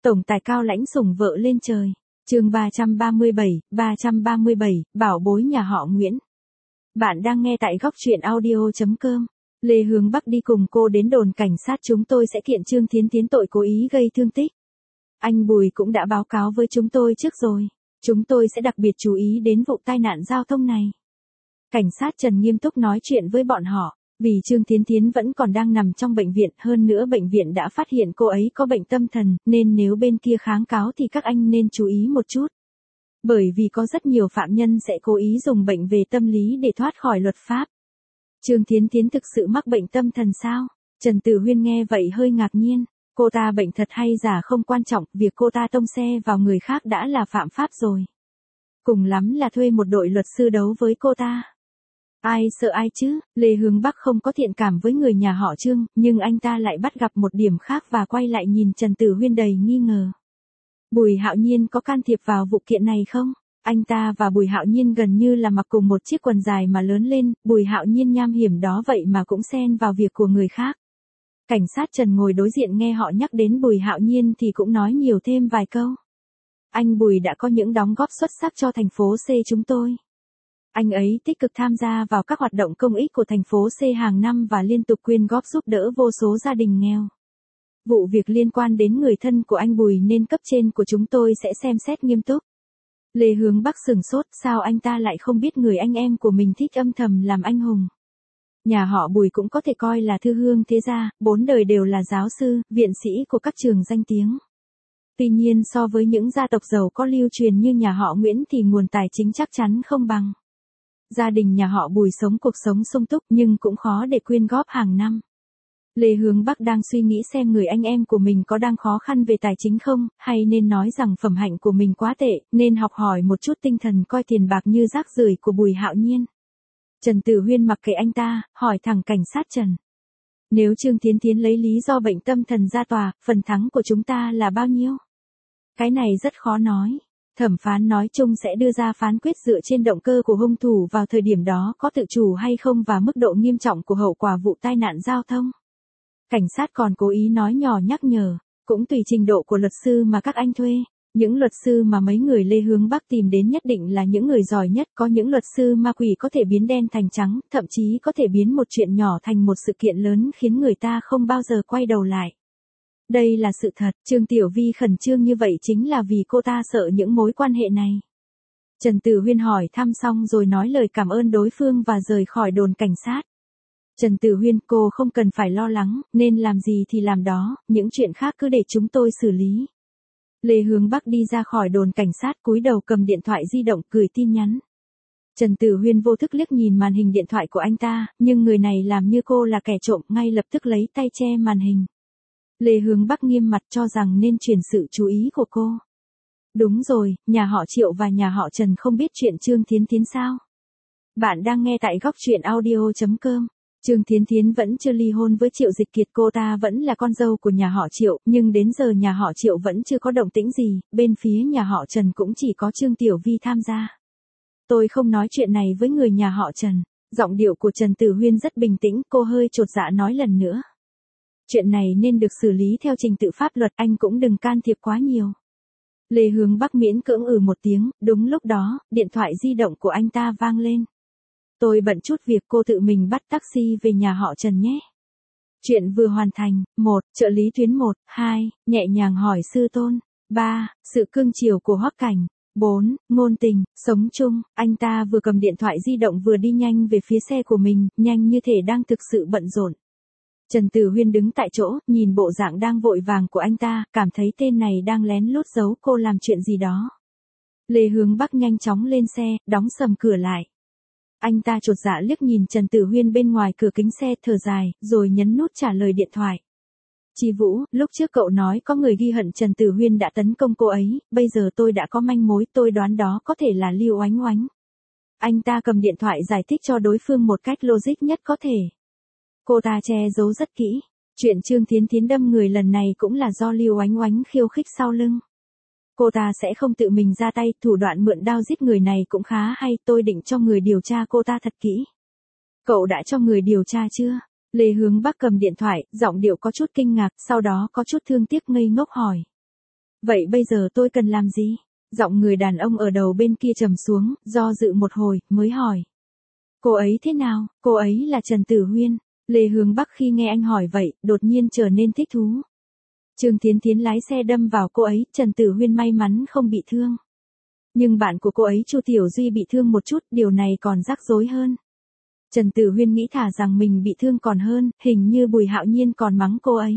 Tổng tài cao lãnh sủng vợ lên trời. Chương 337, bảo bối nhà họ Nguyễn. Bạn đang nghe tại góc truyện audio.com. Lê Hướng Bắc đi cùng cô đến đồn cảnh sát, chúng tôi sẽ kiện Trương Thiến Thiến tội cố ý gây thương tích. Anh Bùi cũng đã báo cáo với chúng tôi trước rồi. Chúng tôi sẽ đặc biệt chú ý đến vụ tai nạn giao thông này. Cảnh sát Trần nghiêm túc nói chuyện với bọn họ. Vì Trương Thiến Thiến vẫn còn đang nằm trong bệnh viện, hơn nữa bệnh viện đã phát hiện cô ấy có bệnh tâm thần, nên nếu bên kia kháng cáo thì các anh nên chú ý một chút. Bởi vì có rất nhiều phạm nhân sẽ cố ý dùng bệnh về tâm lý để thoát khỏi luật pháp. Trương Thiến Thiến thực sự mắc bệnh tâm thần sao? Trần Tử Huyên nghe vậy hơi ngạc nhiên. Cô ta bệnh thật hay giả không quan trọng, việc cô ta tông xe vào người khác đã là phạm pháp rồi. Cùng lắm là thuê một đội luật sư đấu với cô ta. Ai sợ ai chứ? Lê Hướng Bắc không có thiện cảm với người nhà họ Trương, nhưng anh ta lại bắt gặp một điểm khác và quay lại nhìn Trần Tử Huyên đầy nghi ngờ. Bùi Hạo Nhiên có can thiệp vào vụ kiện này không? Anh ta và Bùi Hạo Nhiên gần như là mặc cùng một chiếc quần dài mà lớn lên, Bùi Hạo Nhiên nham hiểm đó vậy mà cũng xen vào việc của người khác. Cảnh sát Trần ngồi đối diện nghe họ nhắc đến Bùi Hạo Nhiên thì cũng nói nhiều thêm vài câu. Anh Bùi đã có những đóng góp xuất sắc cho thành phố C chúng tôi. Anh ấy tích cực tham gia vào các hoạt động công ích của thành phố C hàng năm và liên tục quyên góp giúp đỡ vô số gia đình nghèo. Vụ việc liên quan đến người thân của anh Bùi nên cấp trên của chúng tôi sẽ xem xét nghiêm túc. Lê Hướng Bắc sửng sốt, sao anh ta lại không biết người anh em của mình thích âm thầm làm anh hùng. Nhà họ Bùi cũng có thể coi là thư hương thế gia, 4 đời đều là giáo sư, viện sĩ của các trường danh tiếng. Tuy nhiên so với những gia tộc giàu có lưu truyền như nhà họ Nguyễn thì nguồn tài chính chắc chắn không bằng. Gia đình nhà họ Bùi sống cuộc sống sung túc nhưng cũng khó để quyên góp hàng năm. Lê Hướng Bắc đang suy nghĩ xem người anh em của mình có đang khó khăn về tài chính không, hay nên nói rằng phẩm hạnh của mình quá tệ, nên học hỏi một chút tinh thần coi tiền bạc như rác rưởi của Bùi Hạo Nhiên. Trần Tử Huyên mặc kệ anh ta, hỏi thẳng cảnh sát Trần. Nếu Trương Thiến Thiến lấy lý do bệnh tâm thần ra tòa, phần thắng của chúng ta là bao nhiêu? Cái này rất khó nói. Thẩm phán nói chung sẽ đưa ra phán quyết dựa trên động cơ của hung thủ vào thời điểm đó có tự chủ hay không và mức độ nghiêm trọng của hậu quả vụ tai nạn giao thông. Cảnh sát còn cố ý nói nhỏ nhắc nhở, cũng tùy trình độ của luật sư mà các anh thuê. Những luật sư mà mấy người Lê Hướng Bắc tìm đến nhất định là những người giỏi nhất, có những luật sư ma quỷ có thể biến đen thành trắng, thậm chí có thể biến một chuyện nhỏ thành một sự kiện lớn khiến người ta không bao giờ quay đầu lại. Đây là sự thật, Trương Tiểu Vi khẩn trương như vậy chính là vì cô ta sợ những mối quan hệ này. Trần Tử Huyên hỏi thăm xong rồi nói lời cảm ơn đối phương và rời khỏi đồn cảnh sát. Trần Tử Huyên, cô không cần phải lo lắng, nên làm gì thì làm đó, những chuyện khác cứ để chúng tôi xử lý. Lê Hướng Bắc đi ra khỏi đồn cảnh sát, cúi đầu cầm điện thoại di động gửi tin nhắn. Trần Tử Huyên vô thức liếc nhìn màn hình điện thoại của anh ta, nhưng người này làm như cô là kẻ trộm, ngay lập tức lấy tay che màn hình. Lê Hướng Bắc nghiêm mặt cho rằng nên chuyển sự chú ý của cô. Đúng rồi, nhà họ Triệu và nhà họ Trần không biết chuyện Trương Thiến Thiến sao? Bạn đang nghe tại góc truyện audio.com. Trương Thiến Thiến vẫn chưa ly hôn với Triệu Dịch Kiệt, cô ta vẫn là con dâu của nhà họ Triệu, nhưng đến giờ nhà họ Triệu vẫn chưa có động tĩnh gì, bên phía nhà họ Trần cũng chỉ có Trương Tiểu Vi tham gia. Tôi không nói chuyện này với người nhà họ Trần. Giọng điệu của Trần Tử Huyên rất bình tĩnh, cô hơi chột dạ nói lần nữa. Chuyện này nên được xử lý theo trình tự pháp luật, anh cũng đừng can thiệp quá nhiều. Lê Hướng Bắc miễn cưỡng một tiếng, đúng lúc đó, điện thoại di động của anh ta vang lên. Tôi bận chút việc, cô tự mình bắt taxi về nhà họ Trần nhé. Chuyện vừa hoàn thành. 1. Trợ lý tuyến 1. 2. Nhẹ nhàng hỏi sư tôn. 3. Sự cương chiều của Hoắc Cảnh. 4. Ngôn tình, sống chung. Anh ta vừa cầm điện thoại di động vừa đi nhanh về phía xe của mình, nhanh như thể đang thực sự bận rộn. Trần Tử Huyên đứng tại chỗ, nhìn bộ dạng đang vội vàng của anh ta, cảm thấy tên này đang lén lút giấu cô làm chuyện gì đó. Lê Hướng Bắc nhanh chóng lên xe, đóng sầm cửa lại. Anh ta chột dạ liếc nhìn Trần Tử Huyên bên ngoài cửa kính xe, thở dài, rồi nhấn nút trả lời điện thoại. Chi Vũ, lúc trước cậu nói có người ghi hận Trần Tử Huyên đã tấn công cô ấy, bây giờ tôi đã có manh mối, tôi đoán đó có thể là Lưu Oánh Oánh. Anh ta cầm điện thoại giải thích cho đối phương một cách logic nhất có thể. Cô ta che giấu rất kỹ. Chuyện Trương Thiến Thiến đâm người lần này cũng là do Lưu Oánh Oánh khiêu khích sau lưng. Cô ta sẽ không tự mình ra tay, thủ đoạn mượn đao giết người này cũng khá hay, tôi định cho người điều tra cô ta thật kỹ. Cậu đã cho người điều tra chưa? Lê Hướng Bắc cầm điện thoại, giọng điệu có chút kinh ngạc, sau đó có chút thương tiếc ngây ngốc hỏi. Vậy bây giờ tôi cần làm gì? Giọng người đàn ông ở đầu bên kia trầm xuống, do dự một hồi, mới hỏi. Cô ấy thế nào? Cô ấy là Trần Tử Huyên. Lê Hướng Bắc khi nghe anh hỏi vậy, đột nhiên trở nên thích thú. Trương Thiến Thiến lái xe đâm vào cô ấy, Trần Tử Huyên may mắn không bị thương. Nhưng bạn của cô ấy Chu Tiểu Duy bị thương một chút, điều này còn rắc rối hơn. Trần Tử Huyên nghĩ thà rằng mình bị thương còn hơn, hình như Bùi Hạo Nhiên còn mắng cô ấy.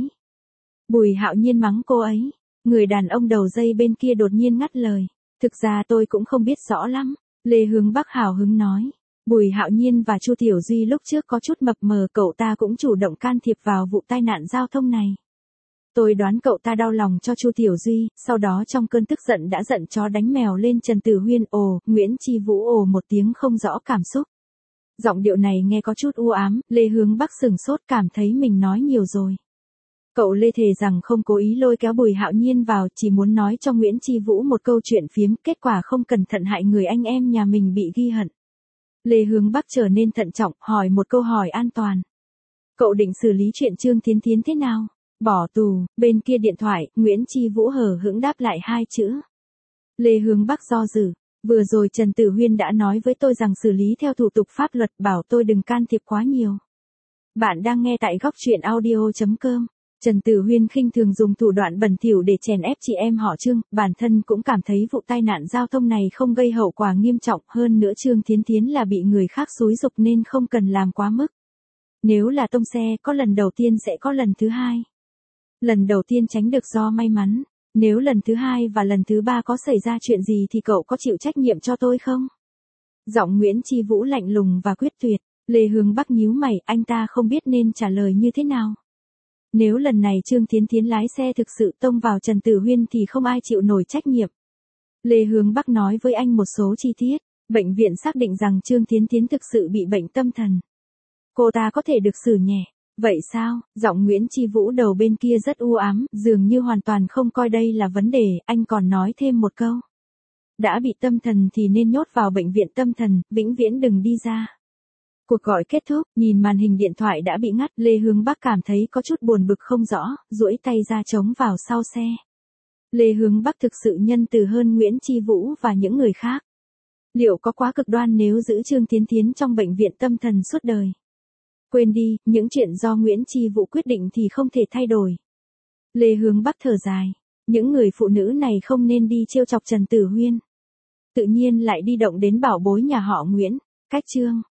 Bùi Hạo Nhiên mắng cô ấy. Người đàn ông đầu dây bên kia đột nhiên ngắt lời. Thực ra tôi cũng không biết rõ lắm. Lê Hướng Bắc hào hứng nói. Bùi Hạo Nhiên và Chu Tiểu Duy lúc trước có chút mập mờ, cậu ta cũng chủ động can thiệp vào vụ tai nạn giao thông này. Tôi đoán cậu ta đau lòng cho Chu Tiểu Duy, sau đó trong cơn tức giận đã giận chó đánh mèo lên Trần Tử Huyên. Ồ, Nguyễn Chi Vũ ồ một tiếng không rõ cảm xúc. Giọng điệu này nghe có chút u ám, Lê Hướng Bắc sừng sốt cảm thấy mình nói nhiều rồi. Cậu Lê thề rằng không cố ý lôi kéo Bùi Hạo Nhiên vào, chỉ muốn nói cho Nguyễn Chi Vũ một câu chuyện phiếm, kết quả không cẩn thận hại người anh em nhà mình bị ghi hận. Lê Hướng Bắc trở nên thận trọng, hỏi một câu hỏi an toàn. Cậu định xử lý chuyện Trương Thiến Thiến thế nào? Bỏ tù. Bên kia điện thoại, Nguyễn Chi Vũ hờ hững đáp lại hai chữ. Lê Hướng Bắc do dự. Vừa rồi Trần Tử Huyên đã nói với tôi rằng xử lý theo thủ tục pháp luật, bảo tôi đừng can thiệp quá nhiều. Bạn đang nghe tại góc truyện audio.com. Trần Tử Huyên khinh thường dùng thủ đoạn bẩn thỉu để chèn ép chị em họ Trương, bản thân cũng cảm thấy vụ tai nạn giao thông này không gây hậu quả nghiêm trọng, hơn nữa Trương Thiến Thiến là bị người khác xúi giục nên không cần làm quá mức. Nếu là tông xe, có lần đầu tiên sẽ có lần thứ hai. Lần đầu tiên tránh được do may mắn, nếu lần thứ hai và lần thứ ba có xảy ra chuyện gì thì cậu có chịu trách nhiệm cho tôi không? Giọng Nguyễn Chi Vũ lạnh lùng và quyết tuyệt. Lê Hướng Bắc nhíu mày, anh ta không biết nên trả lời như thế nào. Nếu lần này Trương Thiến Thiến lái xe thực sự tông vào Trần Tử Huyên thì không ai chịu nổi trách nhiệm. Lê Hướng Bắc nói với anh một số chi tiết. Bệnh viện xác định rằng Trương Thiến Thiến thực sự bị bệnh tâm thần. Cô ta có thể được xử nhẹ. Vậy sao? Giọng Nguyễn Chi Vũ đầu bên kia rất u ám, dường như hoàn toàn không coi đây là vấn đề, anh còn nói thêm một câu. Đã bị tâm thần thì nên nhốt vào bệnh viện tâm thần, vĩnh viễn đừng đi ra. Cuộc gọi kết thúc, nhìn màn hình điện thoại đã bị ngắt, Lê Hướng Bắc cảm thấy có chút buồn bực không rõ, duỗi tay ra chống vào sau xe. Lê Hướng Bắc thực sự nhân từ hơn Nguyễn Chi Vũ và những người khác. Liệu có quá cực đoan nếu giữ Trương Thiến Thiến trong bệnh viện tâm thần suốt đời? Quên đi, những chuyện do Nguyễn Chi Vũ quyết định thì không thể thay đổi. Lê Hướng Bắc thở dài. Những người phụ nữ này không nên đi trêu chọc Trần Tử Huyên. Tự nhiên lại đi động đến bảo bối nhà họ Nguyễn. Cách chương.